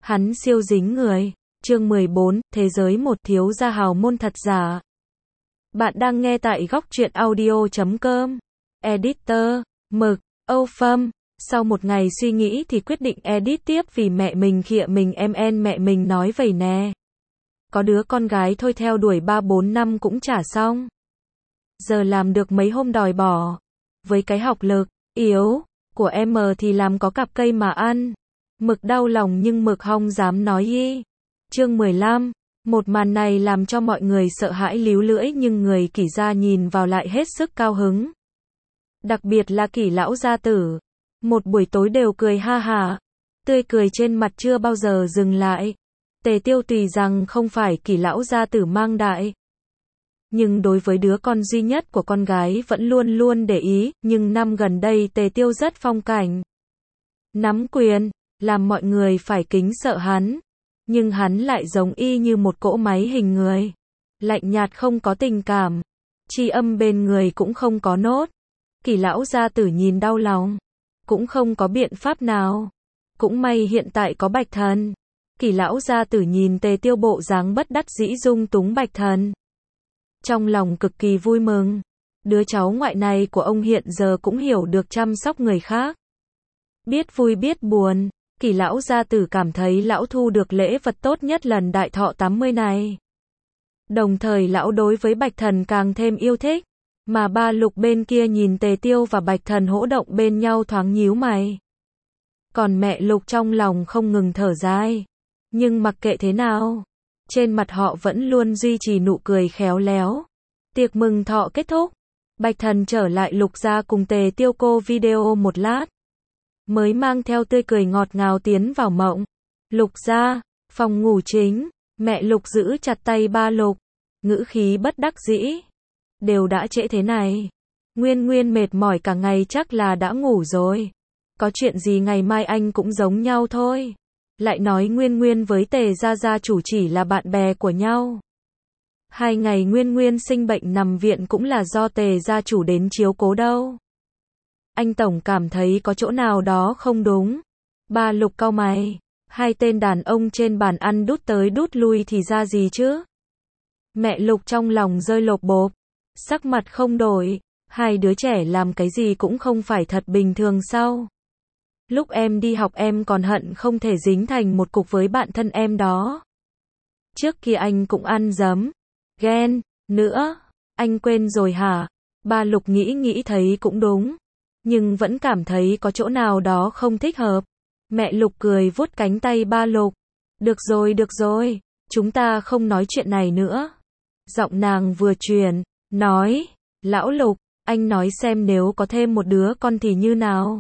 Hắn siêu dính người. Chương 14, Thế giới một thiếu gia hào môn thật giả. Bạn đang nghe tại góc truyện audio.com. Editor, Mực, Âu Phâm. Sau một ngày suy nghĩ thì quyết định edit tiếp vì mẹ mình khịa mình mẹ mình nói vậy nè. Có đứa con gái thôi theo đuổi 3-4 năm cũng chả xong. Giờ làm được mấy hôm đòi bỏ. Với cái học lực yếu của em thì làm có cặp cây mà ăn. Mực đau lòng nhưng Mực không dám nói y. Chương 15. Một màn này làm cho mọi người sợ hãi líu lưỡi nhưng người Kỷ gia nhìn vào lại hết sức cao hứng. Đặc biệt là Kỷ lão gia tử. Một buổi tối đều cười ha hả. Tươi cười trên mặt chưa bao giờ dừng lại. Tề Tiêu tùy rằng không phải Kỷ lão gia tử mang đại. Nhưng đối với đứa con duy nhất của con gái vẫn luôn luôn để ý, nhưng năm gần đây Tề Tiêu rất phong cảnh. Nắm quyền, làm mọi người phải kính sợ hắn. Nhưng hắn lại giống y như một cỗ máy hình người. Lạnh nhạt không có tình cảm. Tri âm bên người cũng không có nốt. Kỷ lão gia tử nhìn đau lòng. Cũng không có biện pháp nào. Cũng may hiện tại có Bạch Thần. Kỷ lão gia tử nhìn Tề Tiêu bộ dáng bất đắc dĩ dung túng Bạch Thần. Trong lòng cực kỳ vui mừng. Đứa cháu ngoại này của ông hiện giờ cũng hiểu được chăm sóc người khác. Biết vui biết buồn. Kỷ lão gia tử cảm thấy lão thu được lễ vật tốt nhất lần đại thọ 80 này. Đồng thời lão đối với Bạch Thần càng thêm yêu thích. Mà ba Lục bên kia nhìn Tề Tiêu và Bạch Thần hỗ động bên nhau thoáng nhíu mày. Còn mẹ Lục trong lòng không ngừng thở dài. Nhưng mặc kệ thế nào, trên mặt họ vẫn luôn duy trì nụ cười khéo léo. Tiệc mừng thọ kết thúc. Bạch Thần trở lại Lục gia cùng Tề Tiêu cô video một lát. Mới mang theo tươi cười ngọt ngào tiến vào mộng. Lục gia, phòng ngủ chính. Mẹ Lục giữ chặt tay ba Lục. Ngữ khí bất đắc dĩ. Đều đã trễ thế này. Nguyên Nguyên mệt mỏi cả ngày chắc là đã ngủ rồi. Có chuyện gì ngày mai anh cũng giống nhau thôi. Lại nói Nguyên Nguyên với Tề gia gia chủ chỉ là bạn bè của nhau. 2 ngày Nguyên Nguyên sinh bệnh nằm viện cũng là do Tề gia chủ đến chiếu cố đâu. Anh tổng cảm thấy có chỗ nào đó không đúng. Ba Lục cau mày. 2 tên đàn ông trên bàn ăn đút tới đút lui thì ra gì chứ? Mẹ Lục trong lòng rơi lột bột. Sắc mặt không đổi. 2 đứa trẻ làm cái gì cũng không phải thật bình thường sao? Lúc em đi học em còn hận không thể dính thành một cục với bạn thân em đó. Trước kia anh cũng ăn dấm. Ghen. Nữa. Anh quên rồi hả? Ba Lục nghĩ thấy cũng đúng. Nhưng vẫn cảm thấy có chỗ nào đó không thích hợp. Mẹ Lục cười vuốt cánh tay ba Lục. Được rồi. Chúng ta không nói chuyện này nữa. Giọng nàng vừa truyền. Nói. Lão Lục. Anh nói xem nếu có thêm một đứa con thì như nào?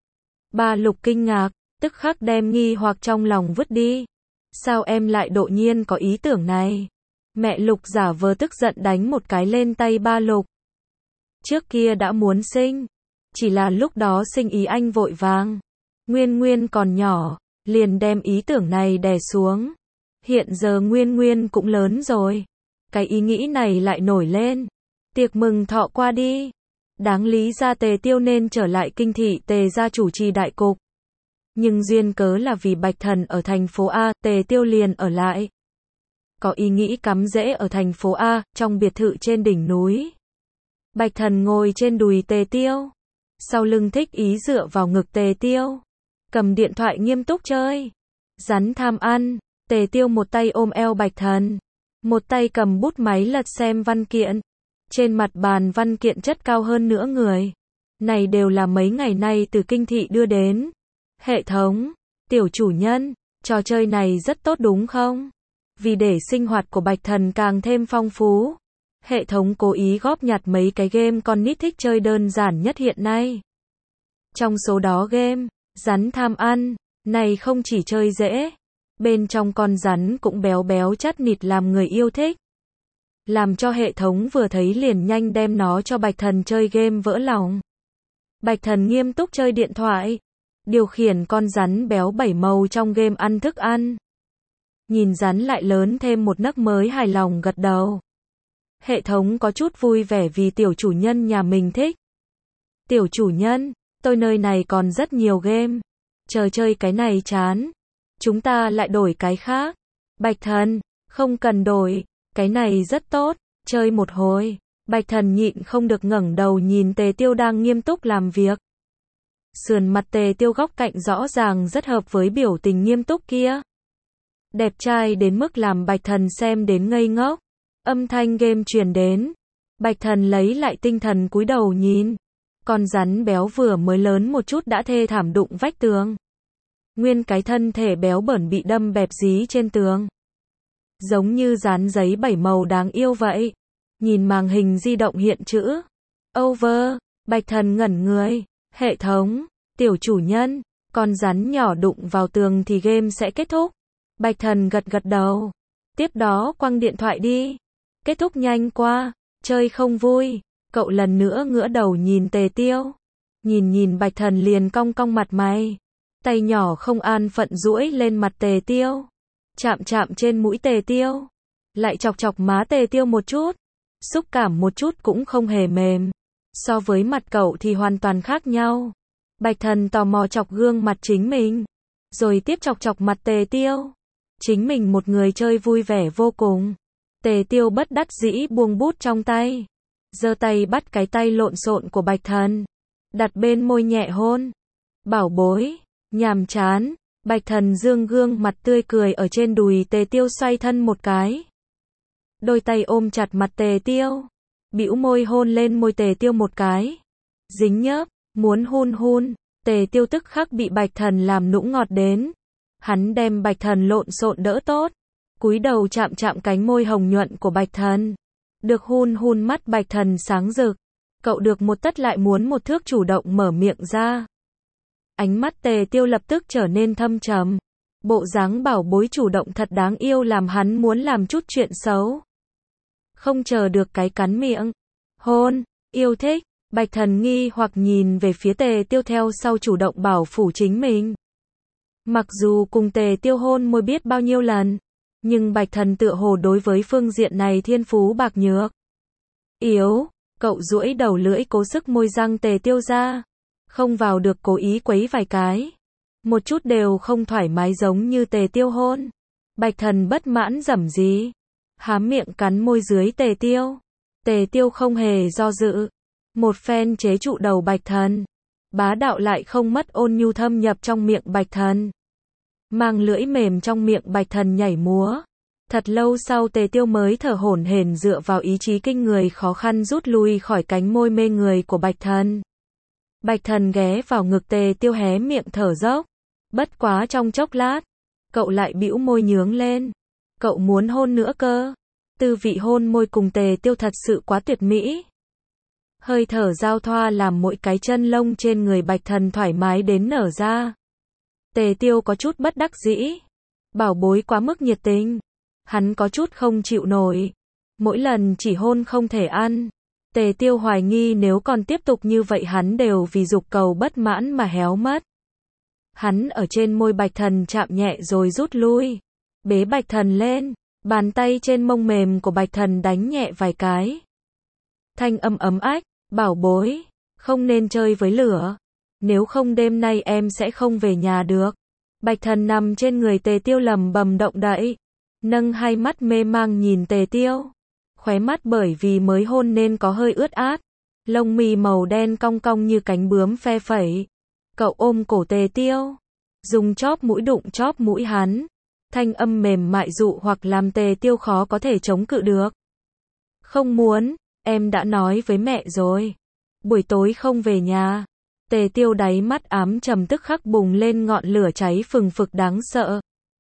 Ba Lục kinh ngạc. Tức khắc đem nghi hoặc trong lòng vứt đi. Sao em lại đột nhiên có ý tưởng này? Mẹ Lục giả vờ tức giận đánh một cái lên tay ba Lục. Trước kia đã muốn sinh. Chỉ là lúc đó sinh ý anh vội vàng. Nguyên Nguyên còn nhỏ. Liền đem ý tưởng này đè xuống. Hiện giờ Nguyên Nguyên cũng lớn rồi. Cái ý nghĩ này lại nổi lên. Tiệc mừng thọ qua đi. Đáng lý ra Tề Tiêu nên trở lại kinh thị Tề gia chủ trì đại cục. Nhưng duyên cớ là vì Bạch Thần ở thành phố A, Tề Tiêu liền ở lại. Có ý nghĩ cắm rễ ở thành phố A, trong biệt thự trên đỉnh núi. Bạch Thần ngồi trên đùi Tề Tiêu. Sau lưng thích ý dựa vào ngực Tề Tiêu. Cầm điện thoại nghiêm túc chơi. Rắn tham ăn. Tề Tiêu một tay ôm eo Bạch Thần. Một tay cầm bút máy lật xem văn kiện. Trên mặt bàn văn kiện chất cao hơn nửa người. Này đều là mấy ngày nay từ kinh thị đưa đến. Hệ thống. Tiểu chủ nhân. Trò chơi này rất tốt đúng không? Vì để sinh hoạt của Bạch Thần càng thêm phong phú. Hệ thống cố ý góp nhặt mấy cái game con nít thích chơi đơn giản nhất hiện nay. Trong số đó game, rắn tham ăn, này không chỉ chơi dễ. Bên trong con rắn cũng béo béo chát nịt làm người yêu thích. Làm cho hệ thống vừa thấy liền nhanh đem nó cho Bạch Thần chơi game vỡ lòng. Bạch Thần nghiêm túc chơi điện thoại. Điều khiển con rắn béo 7 màu trong game ăn thức ăn. Nhìn rắn lại lớn thêm một nấc mới hài lòng gật đầu. Hệ thống có chút vui vẻ vì tiểu chủ nhân nhà mình thích. Tiểu chủ nhân, tôi nơi này còn rất nhiều game. Chờ chơi cái này chán. Chúng ta lại đổi cái khác. Bạch Thần, không cần đổi, cái này rất tốt, chơi một hồi. Bạch Thần nhịn không được ngẩng đầu nhìn Tề Tiêu đang nghiêm túc làm việc. Sườn mặt Tề Tiêu góc cạnh rõ ràng rất hợp với biểu tình nghiêm túc kia. Đẹp trai đến mức làm Bạch Thần xem đến ngây ngốc. Âm thanh game truyền đến. Bạch Thần lấy lại tinh thần cúi đầu nhìn. Con rắn béo vừa mới lớn một chút đã thê thảm đụng vách tường. Nguyên cái thân thể béo bẩn bị đâm bẹp dí trên tường. Giống như dán giấy 7 màu đáng yêu vậy. Nhìn màn hình di động hiện chữ Over. Bạch Thần ngẩn người. Hệ thống, tiểu chủ nhân, con rắn nhỏ đụng vào tường thì game sẽ kết thúc. Bạch Thần gật gật đầu. Tiếp đó quăng điện thoại đi. Kết thúc nhanh qua, chơi không vui. Cậu lần nữa ngửa đầu nhìn Tề Tiêu. Nhìn Bạch Thần liền cong cong mặt mày. Tay nhỏ không an phận duỗi lên mặt Tề Tiêu. Chạm trên mũi Tề Tiêu. Lại chọc má Tề Tiêu một chút. Xúc cảm một chút cũng không hề mềm. So với mặt cậu thì hoàn toàn khác nhau. Bạch Thần tò mò chọc gương mặt chính mình. Rồi tiếp chọc mặt Tề Tiêu. Chính mình một người chơi vui vẻ vô cùng. Tề Tiêu bất đắc dĩ buông bút trong tay. Giơ tay bắt cái tay lộn xộn của Bạch Thần. Đặt bên môi nhẹ hôn. Bảo bối, nhàm chán. Bạch Thần dương gương mặt tươi cười ở trên đùi Tề Tiêu xoay thân một cái. Đôi tay ôm chặt mặt Tề Tiêu. Bĩu môi hôn lên môi Tề Tiêu một cái. Dính nhớp, muốn hun. Tề Tiêu tức khắc bị Bạch Thần làm nũng ngọt đến. Hắn đem Bạch Thần lộn xộn đỡ tốt. Cúi đầu chạm cánh môi hồng nhuận của Bạch Thần. Được hun mắt Bạch Thần sáng rực. Cậu được một tấc lại muốn một thước chủ động mở miệng ra. Ánh mắt Tề Tiêu lập tức trở nên thâm trầm. Bộ dáng bảo bối chủ động thật đáng yêu làm hắn muốn làm chút chuyện xấu. Không chờ được cái cắn miệng. Hôn, yêu thích. Bạch Thần nghi hoặc nhìn về phía Tề Tiêu theo sau chủ động bảo phủ chính mình. Mặc dù cùng Tề Tiêu hôn môi biết bao nhiêu lần. Nhưng Bạch Thần tựa hồ đối với phương diện này thiên phú bạc nhược. Yếu, cậu duỗi đầu lưỡi cố sức môi răng Tề Tiêu ra. Không vào được cố ý quấy vài cái. Một chút đều không thoải mái giống như Tề Tiêu hôn. Bạch Thần bất mãn rẩm gì. Há miệng cắn môi dưới Tề Tiêu. Tề Tiêu không hề do dự. Một phen chế trụ đầu Bạch Thần. Bá đạo lại không mất ôn nhu thâm nhập trong miệng Bạch Thần. Mang lưỡi mềm trong miệng Bạch Thần nhảy múa. Thật lâu sau Tề Tiêu mới thở hổn hển dựa vào ý chí kinh người khó khăn rút lui khỏi cánh môi mê người của Bạch Thần. Bạch Thần ghé vào ngực Tề Tiêu hé miệng thở dốc. Bất quá trong chốc lát, cậu lại bĩu môi nhướng lên. Cậu muốn hôn nữa cơ. Tư vị hôn môi cùng Tề Tiêu thật sự quá tuyệt mỹ. Hơi thở giao thoa làm mỗi cái chân lông trên người Bạch Thần thoải mái đến nở ra. Tề Tiêu có chút bất đắc dĩ. Bảo bối quá mức nhiệt tình. Hắn có chút không chịu nổi. Mỗi lần chỉ hôn không thể ăn. Tề Tiêu hoài nghi nếu còn tiếp tục như vậy hắn đều vì dục cầu bất mãn mà héo mất. Hắn ở trên môi Bạch Thần chạm nhẹ rồi rút lui. Bế Bạch Thần lên. Bàn tay trên mông mềm của Bạch Thần đánh nhẹ vài cái. Thanh âm ấm ách. Bảo bối. Không nên chơi với lửa. Nếu không đêm nay em sẽ không về nhà được. Bạch Thần nằm trên người Tề Tiêu lầm bầm động đậy. Nâng hai mắt mê mang nhìn Tề Tiêu. Khóe mắt bởi vì mới hôn nên có hơi ướt át. Lông mi màu đen cong cong như cánh bướm phe phẩy. Cậu ôm cổ Tề Tiêu. Dùng chóp mũi đụng chóp mũi hắn. Thanh âm mềm mại dụ hoặc làm Tề Tiêu khó có thể chống cự được. Không muốn, em đã nói với mẹ rồi. Buổi tối không về nhà. Tề Tiêu đáy mắt ám trầm tức khắc bùng lên ngọn lửa cháy phừng phực đáng sợ.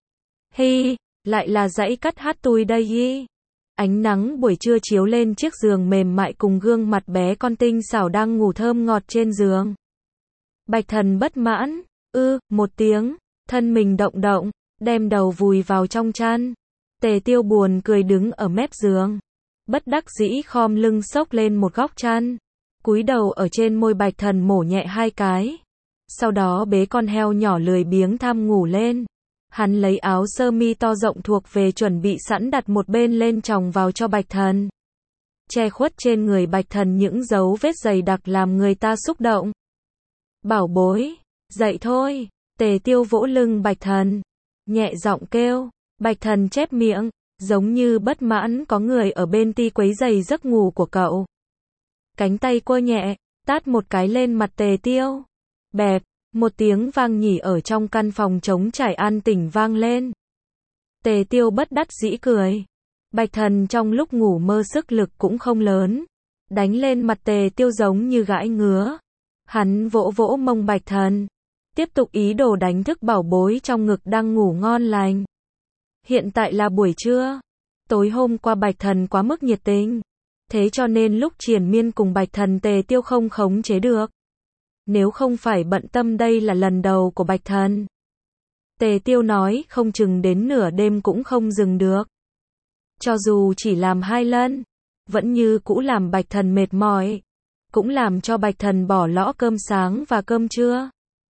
Hi, lại là dãy cắt hát tui đây hi. Ánh nắng buổi trưa chiếu lên chiếc giường mềm mại cùng gương mặt bé con tinh xảo đang ngủ thơm ngọt trên giường. Bạch Thần bất mãn, một tiếng, thân mình động động, đem đầu vùi vào trong chăn. Tề Tiêu buồn cười đứng ở mép giường. Bất đắc dĩ khom lưng xốc lên một góc chăn. Cúi đầu ở trên môi Bạch Thần mổ nhẹ hai cái. Sau đó bế con heo nhỏ lười biếng tham ngủ lên. Hắn lấy áo sơ mi to rộng thuộc về chuẩn bị sẵn đặt một bên lên chồng vào cho Bạch Thần. Che khuất trên người Bạch Thần những dấu vết dày đặc làm người ta xúc động. Bảo bối, dậy thôi. Tề Tiêu vỗ lưng Bạch Thần. nhẹ giọng kêu. Bạch Thần chép miệng, giống như bất mãn có người ở bên ti quấy rầy giấc ngủ của cậu. Cánh tay quơ nhẹ, tát một cái lên mặt Tề Tiêu. Bẹp, một tiếng vang nhỉ ở trong căn phòng trống trải an tĩnh vang lên. Tề Tiêu bất đắc dĩ cười. Bạch Thần trong lúc ngủ mơ sức lực cũng không lớn. Đánh lên mặt Tề Tiêu giống như gãi ngứa. Hắn vỗ vỗ mông Bạch Thần. Tiếp tục ý đồ đánh thức bảo bối trong ngực đang ngủ ngon lành. Hiện tại là buổi trưa. Tối hôm qua Bạch Thần quá mức nhiệt tình. Thế cho nên lúc triền miên cùng Bạch Thần Tề Tiêu không khống chế được. Nếu không phải bận tâm đây là lần đầu của Bạch Thần. Tề Tiêu nói không chừng đến nửa đêm cũng không dừng được. Cho dù chỉ làm 2 lần, vẫn như cũ làm Bạch Thần mệt mỏi. Cũng làm cho Bạch Thần bỏ lỡ cơm sáng và cơm trưa.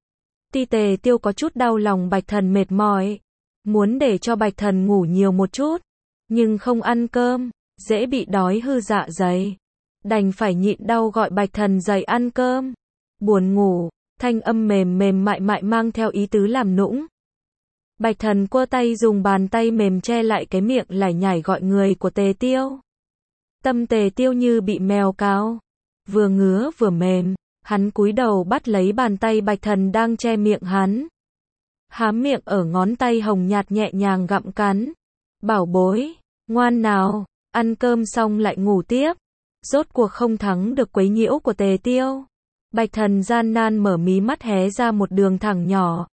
Tề Tiêu có chút đau lòng Bạch Thần mệt mỏi. Muốn để cho Bạch Thần ngủ nhiều một chút. Nhưng không ăn cơm, dễ bị đói hư dạ dày. Đành phải nhịn đau gọi Bạch Thần dậy ăn cơm. Buồn ngủ, thanh âm mềm mềm mại mại mang theo ý tứ làm nũng. Bạch Thần quơ tay dùng bàn tay mềm che lại cái miệng lải nhải gọi người của Tề Tiêu. Tâm Tề Tiêu như bị mèo cào. Vừa ngứa vừa mềm, hắn cúi đầu bắt lấy bàn tay Bạch Thần đang che miệng hắn. Hám miệng ở ngón tay hồng nhạt nhẹ nhàng gặm cắn. Bảo bối, ngoan nào, ăn cơm xong lại ngủ tiếp. Rốt cuộc không thắng được quấy nhiễu của Tề Tiêu. Bạch Thần gian nan mở mí mắt hé ra một đường thẳng nhỏ.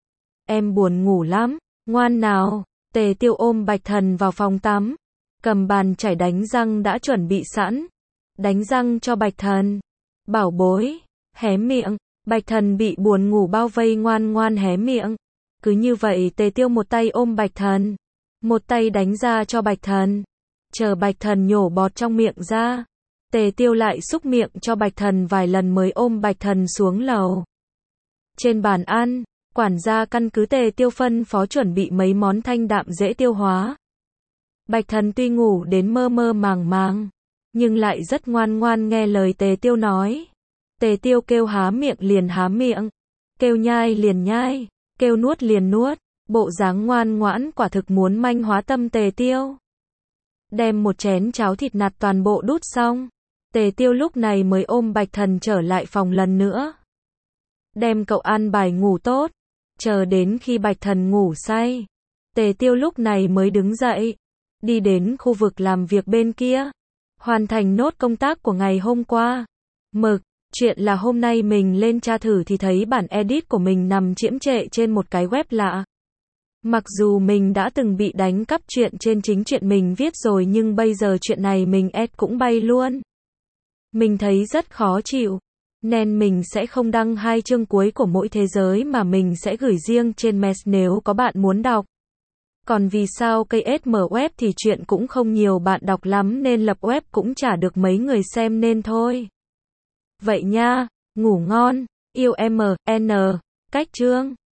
Em buồn ngủ lắm, ngoan nào. Tề Tiêu ôm Bạch Thần vào phòng tắm. Cầm bàn chải đánh răng đã chuẩn bị sẵn. Đánh răng cho Bạch Thần. Bảo bối, hé miệng. Bạch Thần bị buồn ngủ bao vây ngoan ngoan hé miệng. Cứ như vậy Tề Tiêu một tay ôm Bạch Thần. Một tay đánh ra cho Bạch Thần. Chờ Bạch Thần nhổ bọt trong miệng ra. Tề Tiêu lại xúc miệng cho Bạch Thần vài lần mới ôm Bạch Thần xuống lầu. Trên bàn ăn, quản gia căn cứ Tề Tiêu phân phó chuẩn bị mấy món thanh đạm dễ tiêu hóa. Bạch Thần tuy ngủ đến mơ mơ màng màng, nhưng lại rất ngoan ngoan nghe lời Tề Tiêu nói. Tề Tiêu kêu há miệng liền há miệng, kêu nhai liền nhai, kêu nuốt liền nuốt, bộ dáng ngoan ngoãn quả thực muốn manh hóa tâm Tề Tiêu. Đem một chén cháo thịt nạc toàn bộ đút xong, Tề Tiêu lúc này mới ôm Bạch Thần trở lại phòng lần nữa. Đem cậu an bài ngủ tốt, chờ đến khi Bạch Thần ngủ say, Tề Tiêu lúc này mới đứng dậy, đi đến khu vực làm việc bên kia, hoàn thành nốt công tác của ngày hôm qua. Chuyện là hôm nay mình lên tra thử thì thấy bản edit của mình nằm chiếm trệ trên một cái web lạ. Mặc dù mình đã từng bị đánh cắp chuyện trên chính chuyện mình viết rồi nhưng bây giờ chuyện này mình edit cũng bay luôn. Mình thấy rất khó chịu, nên mình sẽ không đăng 2 chương cuối của mỗi thế giới mà mình sẽ gửi riêng trên Mes nếu có bạn muốn đọc. Còn vì sao KSM web thì chuyện cũng không nhiều bạn đọc lắm nên lập web cũng chả được mấy người xem nên thôi. Vậy nha, ngủ ngon, yêu MN, cách chương.